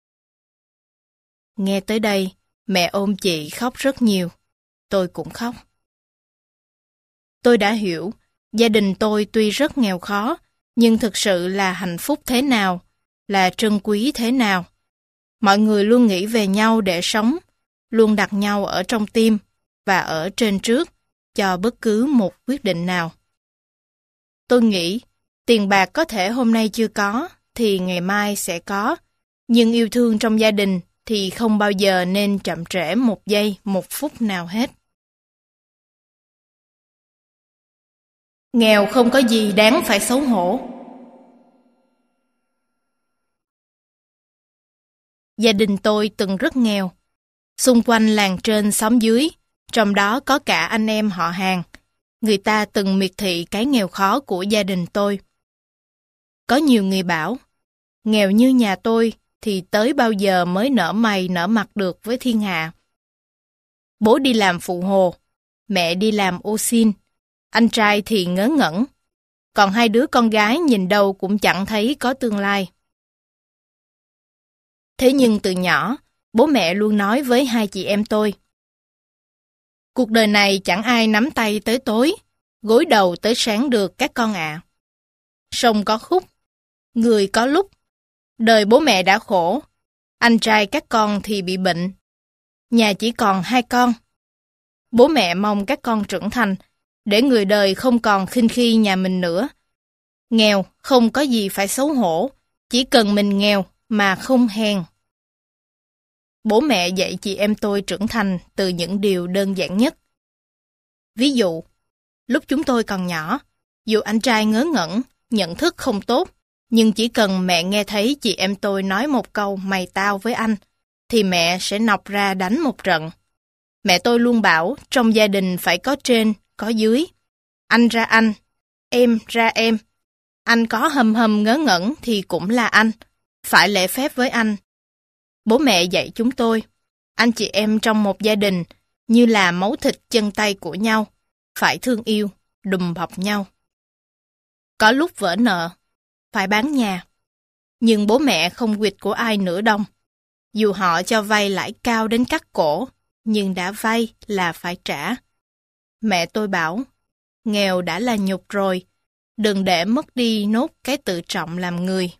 Nghe tới đây, mẹ ôm chị khóc rất nhiều. Tôi cũng khóc. Tôi đã hiểu, gia đình tôi tuy rất nghèo khó, nhưng thực sự là hạnh phúc thế nào, là trân quý thế nào. Mọi người luôn nghĩ về nhau để sống, luôn đặt nhau ở trong tim và ở trên trước cho bất cứ một quyết định nào. Tôi nghĩ, tiền bạc có thể hôm nay chưa có, thì ngày mai sẽ có, nhưng yêu thương trong gia đình thì không bao giờ nên chậm trễ một giây, một phút nào hết. Nghèo không có gì đáng phải xấu hổ. Gia đình tôi từng rất nghèo. Xung quanh làng trên xóm dưới, trong đó có cả anh em họ hàng. Người ta từng miệt thị cái nghèo khó của gia đình tôi. Có nhiều người bảo, nghèo như nhà tôi thì tới bao giờ mới nở mày nở mặt được với thiên hạ. Bố đi làm phụ hồ, mẹ đi làm ô xin, anh trai thì ngớ ngẩn. Còn hai đứa con gái nhìn đâu cũng chẳng thấy có tương lai. Thế nhưng từ nhỏ, bố mẹ luôn nói với hai chị em tôi. Cuộc đời này chẳng ai nắm tay tới tối, gối đầu tới sáng được các con ạ. À. Sông có khúc, người có lúc. Đời bố mẹ đã khổ, anh trai các con thì bị bệnh. Nhà chỉ còn hai con. Bố mẹ mong các con trưởng thành, để người đời không còn khinh khi nhà mình nữa. Nghèo không có gì phải xấu hổ, chỉ cần mình nghèo mà không hèn. Bố mẹ dạy chị em tôi trưởng thành từ những điều đơn giản nhất. Ví dụ, lúc chúng tôi còn nhỏ, dù anh trai ngớ ngẩn, nhận thức không tốt, nhưng chỉ cần mẹ nghe thấy chị em tôi nói một câu mày tao với anh, thì mẹ sẽ nọc ra đánh một trận. Mẹ tôi luôn bảo trong gia đình phải có trên, có dưới. Anh ra anh, em ra em. Anh có hầm hầm ngớ ngẩn thì cũng là anh, phải lễ phép với anh. Bố mẹ dạy chúng tôi, anh chị em trong một gia đình như là máu thịt chân tay của nhau, phải thương yêu, đùm bọc nhau. Có lúc vỡ nợ, phải bán nhà. Nhưng bố mẹ không quỵt của ai nửa đồng. Dù họ cho vay lãi cao đến cắt cổ, nhưng đã vay là phải trả. Mẹ tôi bảo, nghèo đã là nhục rồi, đừng để mất đi nốt cái tự trọng làm người.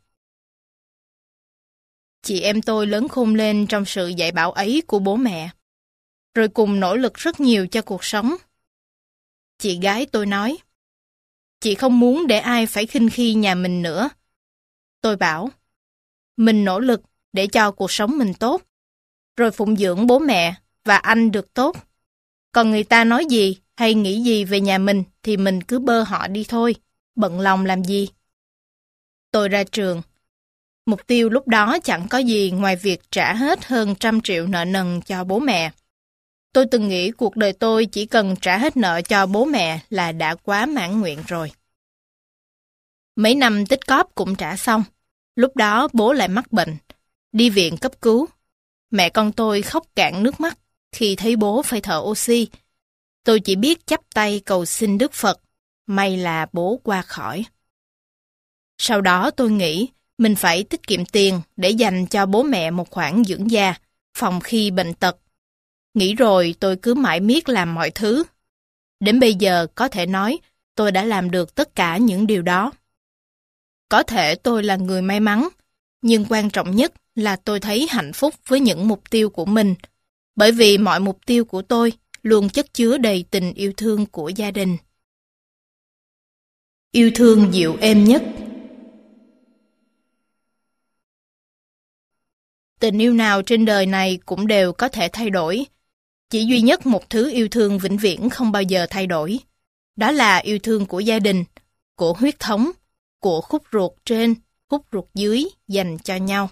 Chị em tôi lớn khôn lên trong sự dạy bảo ấy của bố mẹ, rồi cùng nỗ lực rất nhiều cho cuộc sống. Chị gái tôi nói, chị không muốn để ai phải khinh khi nhà mình nữa. Tôi bảo, mình nỗ lực để cho cuộc sống mình tốt, rồi phụng dưỡng bố mẹ và anh được tốt. Còn người ta nói gì hay nghĩ gì về nhà mình thì mình cứ bơ họ đi thôi, bận lòng làm gì. Tôi ra trường. Mục tiêu lúc đó chẳng có gì ngoài việc trả hết hơn trăm triệu nợ nần cho bố mẹ. Tôi từng nghĩ cuộc đời tôi chỉ cần trả hết nợ cho bố mẹ là đã quá mãn nguyện rồi. Mấy năm tích cóp cũng trả xong. Lúc đó bố lại mắc bệnh, đi viện cấp cứu. Mẹ con tôi khóc cạn nước mắt khi thấy bố phải thở oxy. Tôi chỉ biết chắp tay cầu xin Đức Phật, may là bố qua khỏi. Sau đó tôi nghĩ mình phải tiết kiệm tiền để dành cho bố mẹ một khoản dưỡng già, phòng khi bệnh tật. Nghĩ rồi tôi cứ mãi miết làm mọi thứ. Đến bây giờ có thể nói tôi đã làm được tất cả những điều đó. Có thể tôi là người may mắn, nhưng quan trọng nhất là tôi thấy hạnh phúc với những mục tiêu của mình, bởi vì mọi mục tiêu của tôi luôn chất chứa đầy tình yêu thương của gia đình. Yêu thương dịu êm nhất. Tình yêu nào trên đời này cũng đều có thể thay đổi. Chỉ duy nhất một thứ yêu thương vĩnh viễn không bao giờ thay đổi. Đó là yêu thương của gia đình, của huyết thống, của khúc ruột trên, khúc ruột dưới dành cho nhau.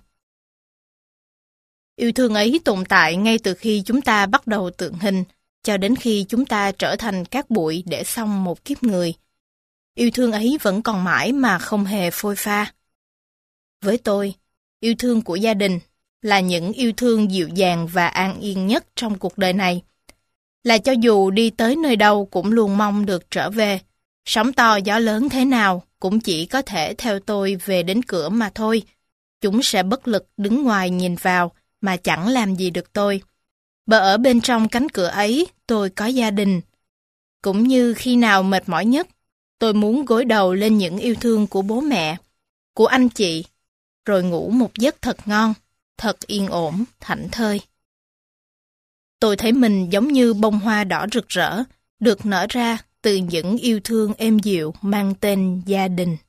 Yêu thương ấy tồn tại ngay từ khi chúng ta bắt đầu tượng hình, cho đến khi chúng ta trở thành cát bụi để xong một kiếp người. Yêu thương ấy vẫn còn mãi mà không hề phôi pha. Với tôi, yêu thương của gia đình là những yêu thương dịu dàng và an yên nhất trong cuộc đời này. Là cho dù đi tới nơi đâu cũng luôn mong được trở về. Sóng to gió lớn thế nào cũng chỉ có thể theo tôi về đến cửa mà thôi. Chúng sẽ bất lực đứng ngoài nhìn vào mà chẳng làm gì được tôi. Bởi ở bên trong cánh cửa ấy tôi có gia đình. Cũng như khi nào mệt mỏi nhất, tôi muốn gối đầu lên những yêu thương của bố mẹ, của anh chị, rồi ngủ một giấc thật ngon, thật yên ổn, thảnh thơi. Tôi thấy mình giống như bông hoa đỏ rực rỡ, được nở ra từ những yêu thương êm dịu mang tên gia đình.